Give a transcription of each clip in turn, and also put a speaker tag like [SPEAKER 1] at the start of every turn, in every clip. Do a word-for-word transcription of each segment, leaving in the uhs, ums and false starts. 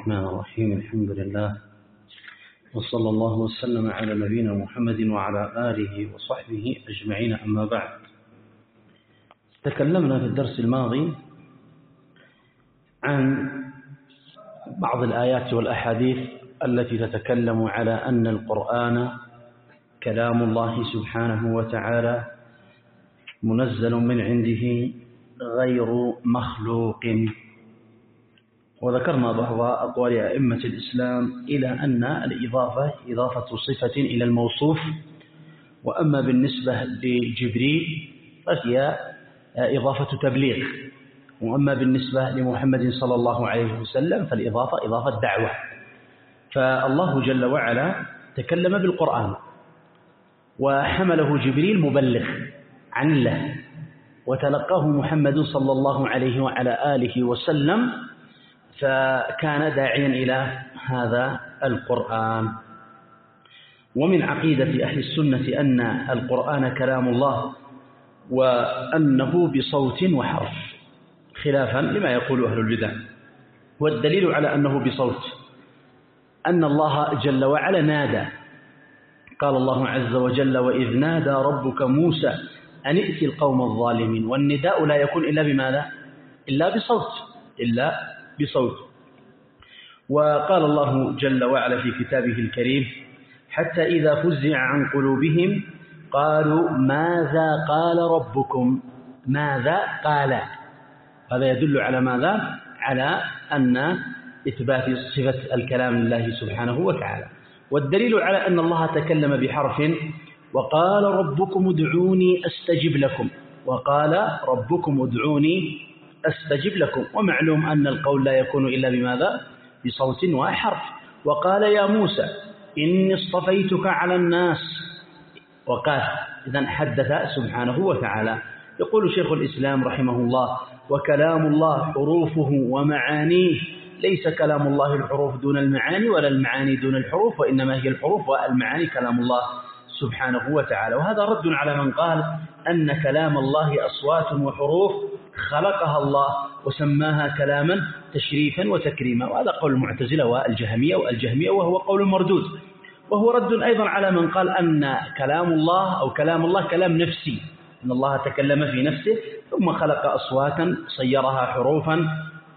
[SPEAKER 1] الرحمن الرحيم. الحمد لله وصلى الله وسلم على نبينا محمد وعلى آله وصحبه أجمعين، أما بعد. تكلمنا في الدرس الماضي عن بعض الآيات والأحاديث التي تتكلم على أن القرآن كلام الله سبحانه وتعالى منزل من عنده غير مخلوق، وذكرنا بعض أقوال أئمة الإسلام إلى أن الإضافة إضافة صفة إلى الموصوف، وأما بالنسبة لجبريل فهي إضافة تبليغ، وأما بالنسبة لمحمد صلى الله عليه وسلم فالإضافة إضافة دعوة. فالله جل وعلا تكلم بالقرآن وحمله جبريل مبلغ عن الله، وتلقاه محمد صلى الله عليه وعلى آله وسلم، فكان داعيا إلى هذا القرآن. ومن عقيدة أهل السنة أن القرآن كلام الله وأنه بصوت وحرف، خلافا لما يقول أهل البدع. والدليل على أنه بصوت أن الله جل وعلا نادى، قال الله عز وجل: وإذ نادى ربك موسى أن ائت القوم الظالمين. والنداء لا يكون إلا بماذا؟ إلا بصوت، إلا بصوت. وقال الله جل وعلا في كتابه الكريم: حتى إذا فزع عن قلوبهم قالوا ماذا قال ربكم. ماذا قال، هذا يدل على ماذا؟ على أن إثبات صفة الكلام لله سبحانه وتعالى. والدليل على أن الله تكلم بحرف: وقال ربكم ادعوني أستجب لكم. وقال ربكم ادعوني أستجب لكم. ومعلوم أن القول لا يكون إلا بماذا؟ بصوت وحرف. وقال يا موسى إني اصطفيتك على الناس. وقال، إذن حدث سبحانه وتعالى. يقول شيخ الإسلام رحمه الله: وكلام الله حروفه ومعانيه، ليس كلام الله الحروف دون المعاني ولا المعاني دون الحروف، وإنما هي الحروف والمعاني كلام الله سبحانه وتعالى. وهذا رد على من قال أن كلام الله أصوات وحروف خلقها الله وسماها كلاما تشريفا وتكريما، وهذا قول المعتزلة والجهمية والجهمية وهو قول مردود. وهو رد أيضا على من قال أن كلام الله أو كلام الله كلام نفسي، أن الله تكلم في نفسه ثم خلق أصواتا صيرها حروفا،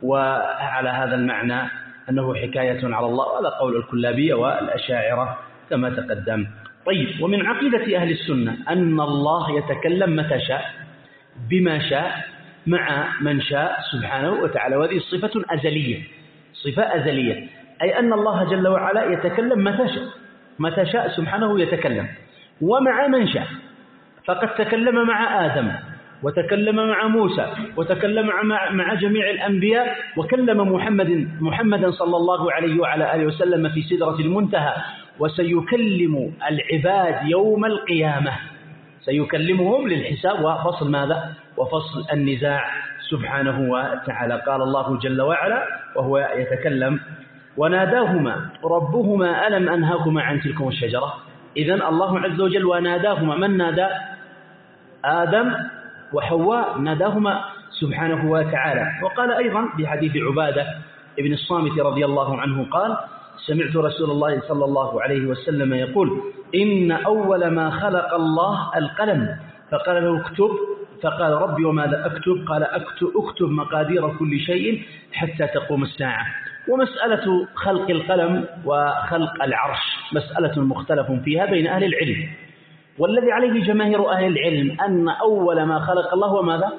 [SPEAKER 1] وعلى هذا المعنى أنه حكاية على الله، وهذا قول الكلابية والأشاعرة كما تقدم. طيب، ومن عقيدة أهل السنة أن الله يتكلم متى شاء بما شاء مع من شاء سبحانه وتعالى، وهذه صفة أزلية، صفة أزلية، أي أن الله جل وعلا يتكلم متى شاء، متى شاء سبحانه يتكلم، ومع من شاء. فقد تكلم مع آدم، وتكلم مع موسى، وتكلم مع, مع جميع الأنبياء، وكلم محمد محمدا صلى الله عليه وعلى آله وسلم في سدرة المنتهى، وسيكلم العباد يوم القيامة، سيكلمهم للحساب وفصل ماذا؟ وفصل النزاع سبحانه وتعالى. قال الله جل وعلا وهو يتكلم: وناداهما ربهما ألم أنهاكما عن تلكم الشجرة. إذن الله عز وجل وناداهما، من نادى؟ آدم وحواء، ناداهما سبحانه وتعالى. وقال أيضا بحديث عبادة ابن الصامت رضي الله عنه قال: سمعت رسول الله صلى الله عليه وسلم يقول: إن أول ما خلق الله القلم، فقال له اكتب، فقال ربي وماذا أكتب؟ قال اكتب, اكتب مقادير كل شيء حتى تقوم الساعة. ومسألة خلق القلم وخلق العرش مسألة مختلف فيها بين أهل العلم، والذي عليه جماهير أهل العلم أن أول ما خلق الله هو ماذا؟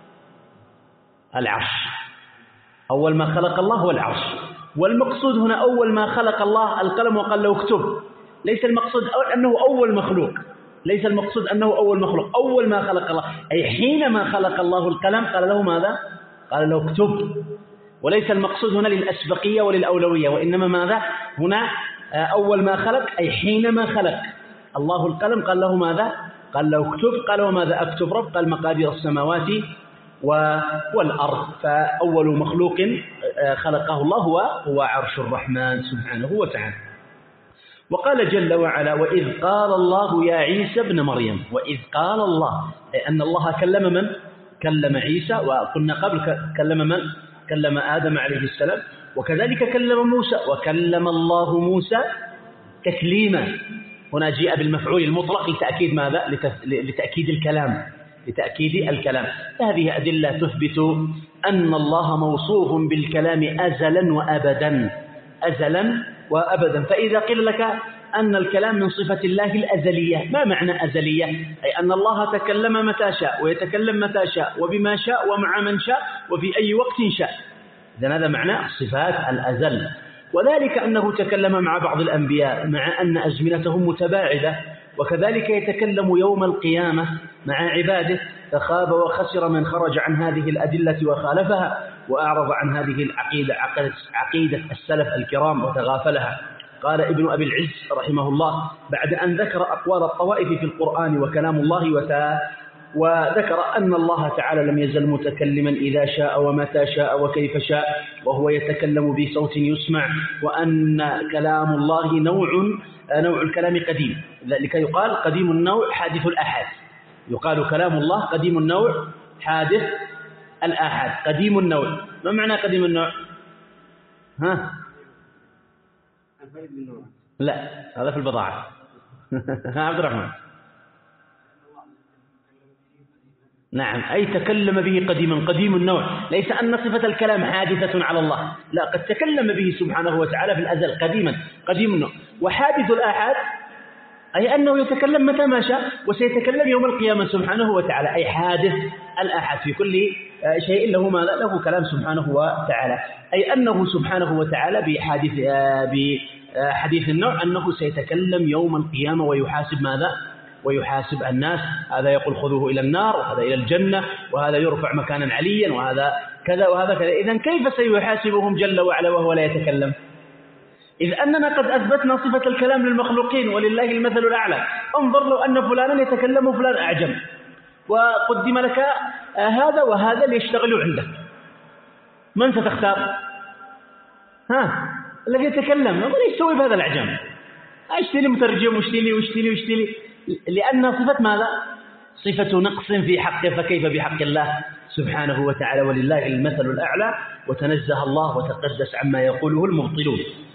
[SPEAKER 1] العرش. أول ما خلق الله هو العرش. والمقصود هنا أول ما خلق الله القلم وقال له اكتب، ليس المقصود أنه أول مخلوق، ليس المقصود أنه أول مخلوق. أول ما خلق الله أي حينما خلق الله القلم قال له ماذا؟ قال له اكتب. وليس المقصود هنا للأسبقية وللأولوية، وإنما ماذا؟ هنا أول ما خلق أي حينما خلق الله القلم قال له ماذا؟ قال له اكتب. قال وماذا أكتب رب؟ قال مقادير السماوات والأرض. فأول مخلوق خلقه الله هو هو عرش الرحمن سبحانه وتعالى. وقال جل وعلا: وإذ قال الله يا عيسى ابن مريم. وإذ قال الله أي أن الله كلم من؟ كلم عيسى. وقلنا قبل كلم من؟ كلم آدم عليه السلام. وكذلك كلم موسى وكلم الله موسى تكليما. هنا جاء بالمفعول المطلق لتأكيد ماذا؟ لتأكيد الكلام لتأكيد الكلام. هذه أدلة تثبت أن الله موصوف بالكلام أزلا وأبدا أزلا وأبدا. فإذا قيل لك أن الكلام من صفة الله الأزلية، ما معنى أزلية؟ أي أن الله تكلم متى شاء ويتكلم متى شاء وبما شاء ومع من شاء وفي أي وقت شاء. إذن هذا معنى صفات الأزل. وذلك أنه تكلم مع بعض الأنبياء مع أن أزمنتهم متباعدة، وكذلك يتكلم يوم القيامة مع عباده. فخاب وخسر من خرج عن هذه الأدلة وخالفها وأعرض عن هذه العقيدة عقيدة السلف الكرام وتغافلها. قال ابن أبي العز رحمه الله بعد أن ذكر أقوال الطوائف في القرآن وكلام الله وتعالى، وذكر أن الله تعالى لم يزل متكلما إذا شاء ومتى شاء وكيف شاء، وهو يتكلم بصوت يسمع، وأن كلام الله نوع نوع الكلام قديم، لذلك يقال قديم النوع حادث الآحاد. يقال كلام الله قديم النوع حادث الآحاد. قديم النوع، ما معنى قديم النوع؟ ها؟ لا، هذا في البضاعة. عبد الرحمن. نعم، أي تكلم به قديما، قديم النوع، ليس أن صفة الكلام حادثة على الله، لا، قد تكلم به سبحانه وتعالى في الأزل قديما، قديم النوع. وحادث الآحاد أي أنه يتكلم متى ما شاء وسيتكلم يوم القيامة سبحانه وتعالى، أي حادث الآحاد في كل شيء له ما له كلام سبحانه وتعالى، أي أنه سبحانه وتعالى بحادث بحديث النوع أنه سيتكلم يوم القيامة ويحاسب ماذا؟ ويحاسب الناس. هذا يقول خذوه إلى النار، وهذا إلى الجنة، وهذا يرفع مكانا عليا، وهذا كذا وهذا كذا. إذن كيف سيحاسبهم جل وعلا وهو لا يتكلم؟ إذ أننا قد أثبتنا صفة الكلام للمخلوقين ولله المثل الأعلى. انظر لو أن فلانا يتكلم فلان أعجم وقدم لك هذا وهذا ليشتغلوا عندك، من ستختار؟ ها؟ الذي يتكلم. ولا يسوي بهذا الأعجم، اشتري مترجم واشتري واشتري واشتري، لأنها صفة ماذا؟ صفة نقص في حقه، فكيف بحق الله سبحانه وتعالى؟ ولله المثل الأعلى، وتنزه الله وتقدس عما يقوله المبطلون.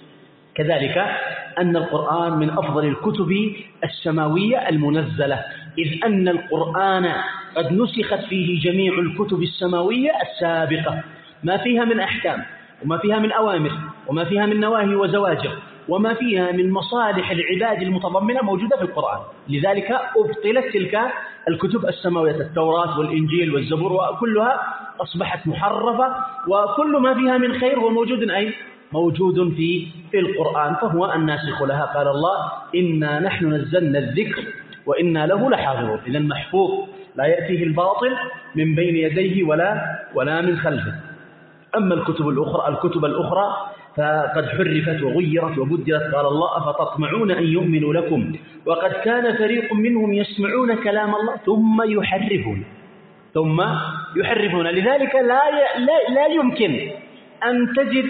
[SPEAKER 1] كذلك أن القرآن من أفضل الكتب السماوية المنزلة، إذ أن القرآن قد نسخت فيه جميع الكتب السماوية السابقة، ما فيها من أحكام وما فيها من أوامر وما فيها من نواهي وزواجر وما فيها من مصالح العباد المتضمنة موجودة في القرآن. لذلك أبطلت تلك الكتب السماوية، التوراة والإنجيل والزبور، وكلها أصبحت محرفة، وكل ما فيها من خير هو موجود أي موجود في في القرآن، فهو الناسخ لها. قال الله إنا نحن نزلنا الذكر وإنا له لحافظون. إذا محفوظ لا يأتيه الباطل من بين يديه ولا ولا من خلفه. أما الكتب الأخرى الكتب الأخرى فقد حرفت وغيرت وبدلت. قال الله أفتطمعون أن يؤمنوا لكم وقد كان فريق منهم يسمعون كلام الله ثم يحرفون ثم يحرفون. لذلك لا لا, لا يمكن أن تجد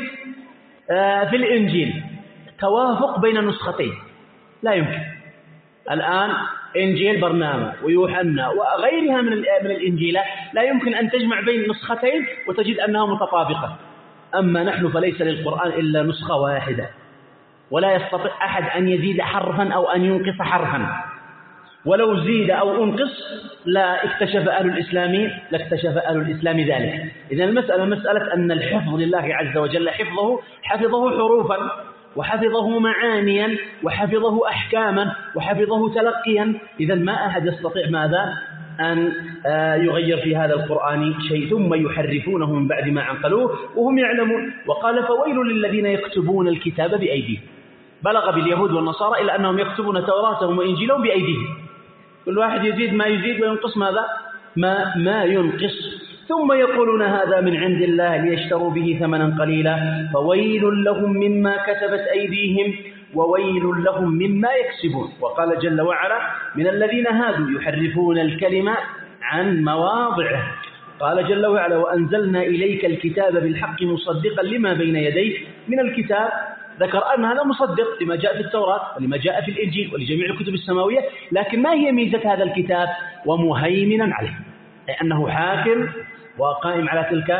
[SPEAKER 1] في الإنجيل توافق بين نسختين، لا يمكن. الآن إنجيل برنامج ويوحنا وغيرها من من الإنجيلات لا يمكن أن تجمع بين نسختين وتجد أنها متطابقة. أما نحن فليس للقرآن إلا نسخة واحدة، ولا يستطيع أحد أن يزيد حرفا أو أن ينقص حرفا، ولو زيد أو أنقص لا اكتشف أهل الإسلام لا اكتشف أهل الإسلام ذلك. إذن المسألة مسألة أن الحفظ لله عز وجل، حفظه حفظه حروفا وحفظه معانيا وحفظه أحكاما وحفظه تلقيا. إذن ما أحد يستطيع ماذا؟ أن يغير في هذا القرآن شيء، ثم يحرفونه من بعد ما عقلوه وهم يعلمون. وقال فويل للذين يكتبون الكتاب بأيديهم. بلغ باليهود والنصارى إلى أنهم يكتبون توراتهم وإنجيلهم بأيديهم، كل واحد يزيد ما يزيد وينقص ماذا؟ ما ما ينقص. ثم يقولون هذا من عند الله ليشتروا به ثمنا قليلا فويل لهم مما كتبت أيديهم وويل لهم مما يكسبون. وقال جل وعلا من الذين هادوا يحرفون الكلمة عن مواضعه. قال جل وعلا وأنزلنا إليك الكتاب بالحق مصدقا لما بين يديه من الكتاب. ذكر أن هذا مصدق لما جاء في التوراة ولما جاء في الإنجيل ولجميع الكتب السماوية، لكن ما هي ميزة هذا الكتاب؟ ومهيمنا عليه، أي أنه حاكم وقائم على تلك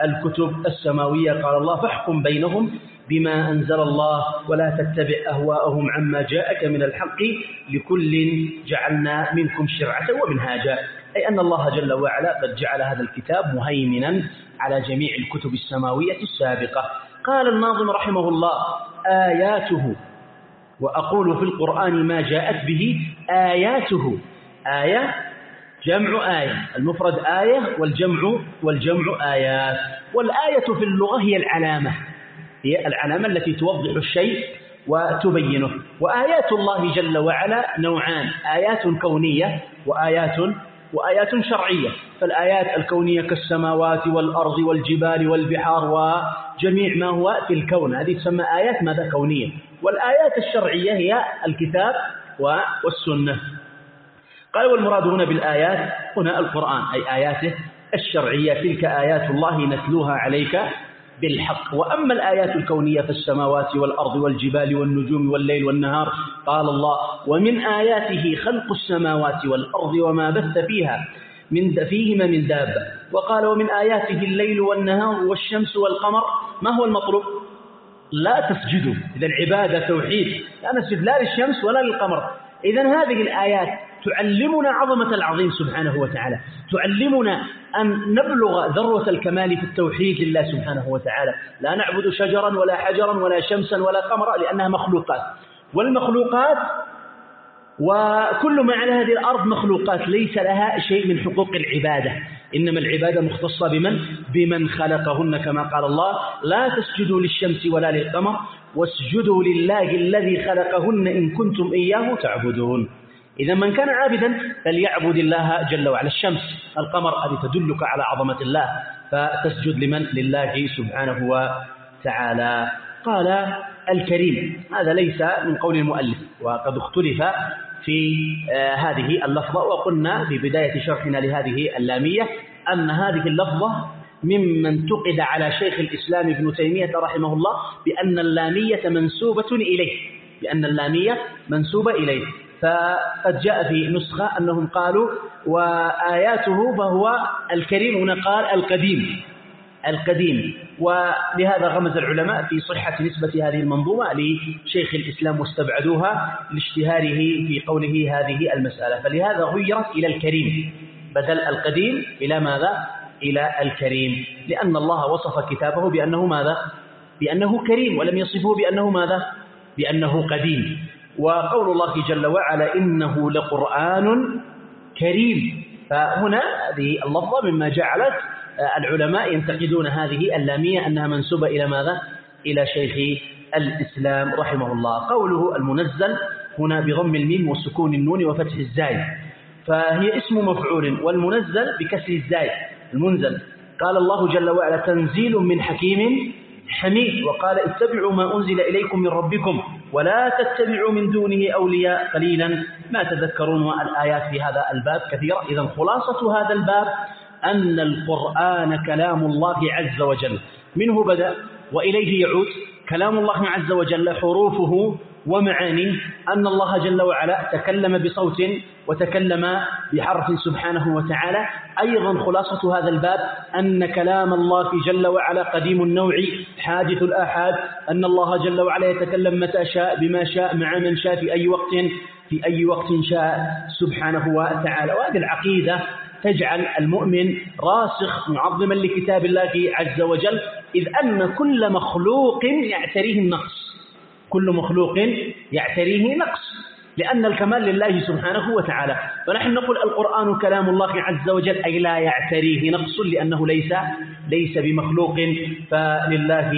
[SPEAKER 1] الكتب السماوية. قال الله: فاحكم بينهم بما أنزل الله ولا تتبع أهواءهم عما جاءك من الحق لكل جعلنا منكم شرعة ومنهاجا، أي أن الله جل وعلا قد جعل هذا الكتاب مهيمنا على جميع الكتب السماوية السابقة. قال الناظم رحمه الله: آياته، وأقول في القرآن ما جاءت به آياته. آية جمع آية، المفرد آية والجمع والجمع آيات. والآية في اللغة هي العلامة، هي العلامة التي توضح الشيء وتبينه. وآيات الله جل وعلا نوعان: آيات كونية وآيات وآيات شرعية. فالآيات الكونية كالسماوات والأرض والجبال والبحار وجميع ما هو في الكون، هذه تسمى آيات ماذا؟ كونية. والآيات الشرعية هي الكتاب والسنة. قال: والمراد هنا بالآيات هنا القرآن، أي آياته الشرعية، تلك آيات الله نتلوها عليك بالحق. وأما الآيات الكونية في السماوات والأرض والجبال والنجوم والليل والنهار، قال الله: ومن آياته خلق السماوات والأرض وما بث فيها من فيهما من دابة. وقال: ومن آياته الليل والنهار والشمس والقمر. ما هو المطلوب؟ لا تسجدوا. إذا العبادة توحيد، لا نسجد لا للشمس ولا للقمر. إذا هذه الآيات تعلمنا عظمة العظيم سبحانه وتعالى، تعلمنا أن نبلغ ذروة الكمال في التوحيد لله سبحانه وتعالى. لا نعبد شجرا ولا حجرا ولا شمسا ولا قمرا، لأنها مخلوقات، والمخلوقات وكل ما على هذه الأرض مخلوقات ليس لها شيء من حقوق العبادة، إنما العبادة مختصة بمن؟ بمن خلقهن، كما قال الله: لا تسجدوا للشمس ولا للقمر واسجدوا لله الذي خلقهن إن كنتم إياه تعبدون. إذا من كان عابدا فليعبد الله جل وعلا. الشمس، القمر، هذه تدلك على عظمة الله، فتسجد لمن؟ لله سبحانه وتعالى. قال: الكريم، هذا ليس من قول المؤلف، وقد اختلف في آه هذه اللفظة. وقلنا في بداية شرحنا لهذه اللامية أن هذه اللفظة ممن انتقد على شيخ الإسلام ابن تيمية رحمه الله بأن اللامية منسوبة إليه، بأن اللامية منسوبة إليه. فقد جاء في نسخة أنهم قالوا: وآياته، فهو الكريم، هنا قال القديم القديم. ولهذا غمز العلماء في صحة نسبة هذه المنظومة لشيخ الإسلام واستبعدوها لاشتهاره في قوله هذه المسألة، فلهذا غيرت إلى الكريم بدل القديم إلى ماذا؟ إلى الكريم، لأن الله وصف كتابه بأنه ماذا؟ بأنه كريم، ولم يصفه بأنه ماذا؟ بأنه قديم. وقول الله جل وعلا: إنه لقرآن كريم. فهنا هذه اللفظة مما جعلت العلماء ينتقدون هذه اللامية أنها منسوبة إلى ماذا؟ إلى شيخ الإسلام رحمه الله. قوله المنزل هنا بضم الميم وسكون النون وفتح الزاي، فهي اسم مفعول، والمنزل بكسر الزاي المنزل. قال الله جل وعلا: تنزيل من حكيم حميد. وقال: اتبعوا ما أنزل إليكم من ربكم ولا تتبعوا من دونه أولياء قليلا ما تذكرون. والآيات في هذا الباب كثيرة. إذن خلاصة هذا الباب أن القرآن كلام الله عز وجل، منه بدأ وإليه يعود. كلام الله عز وجل حروفه ومعانيه، أن الله جل وعلا تكلم بصوت وتكلم بحرف سبحانه وتعالى. أيضا خلاصة هذا الباب أن كلام الله جل وعلا قديم النوع حادث الآحاد، أن الله جل وعلا يتكلم متى شاء بما شاء مع من شاء في أي وقت في أي وقت شاء سبحانه وتعالى. وهذه العقيدة تجعل المؤمن راسخ معظما لكتاب الله عز وجل، إذ أن كل مخلوق يعتريه النقص، كل مخلوق يعتريه نقص، لأن الكمال لله سبحانه وتعالى. فنحن نقول القرآن كلام الله عز وجل، أي لا يعتريه نقص، لأنه ليس ليس بمخلوق. فلله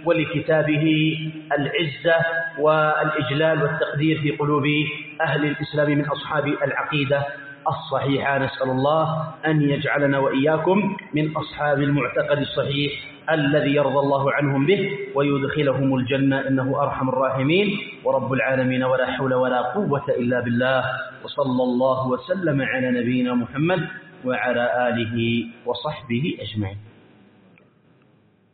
[SPEAKER 1] ولكتابه العزة والإجلال والتقدير في قلوب أهل الإسلام من أصحاب العقيدة الصحيحة. نسأل الله أن يجعلنا وإياكم من أصحاب المعتقد الصحيح الذي يرضى الله عنهم به ويدخلهم الجنة، إنه أرحم الراحمين ورب العالمين، ولا حول ولا قوة إلا بالله. وصلى الله وسلم على نبينا محمد وعلى آله وصحبه أجمعين.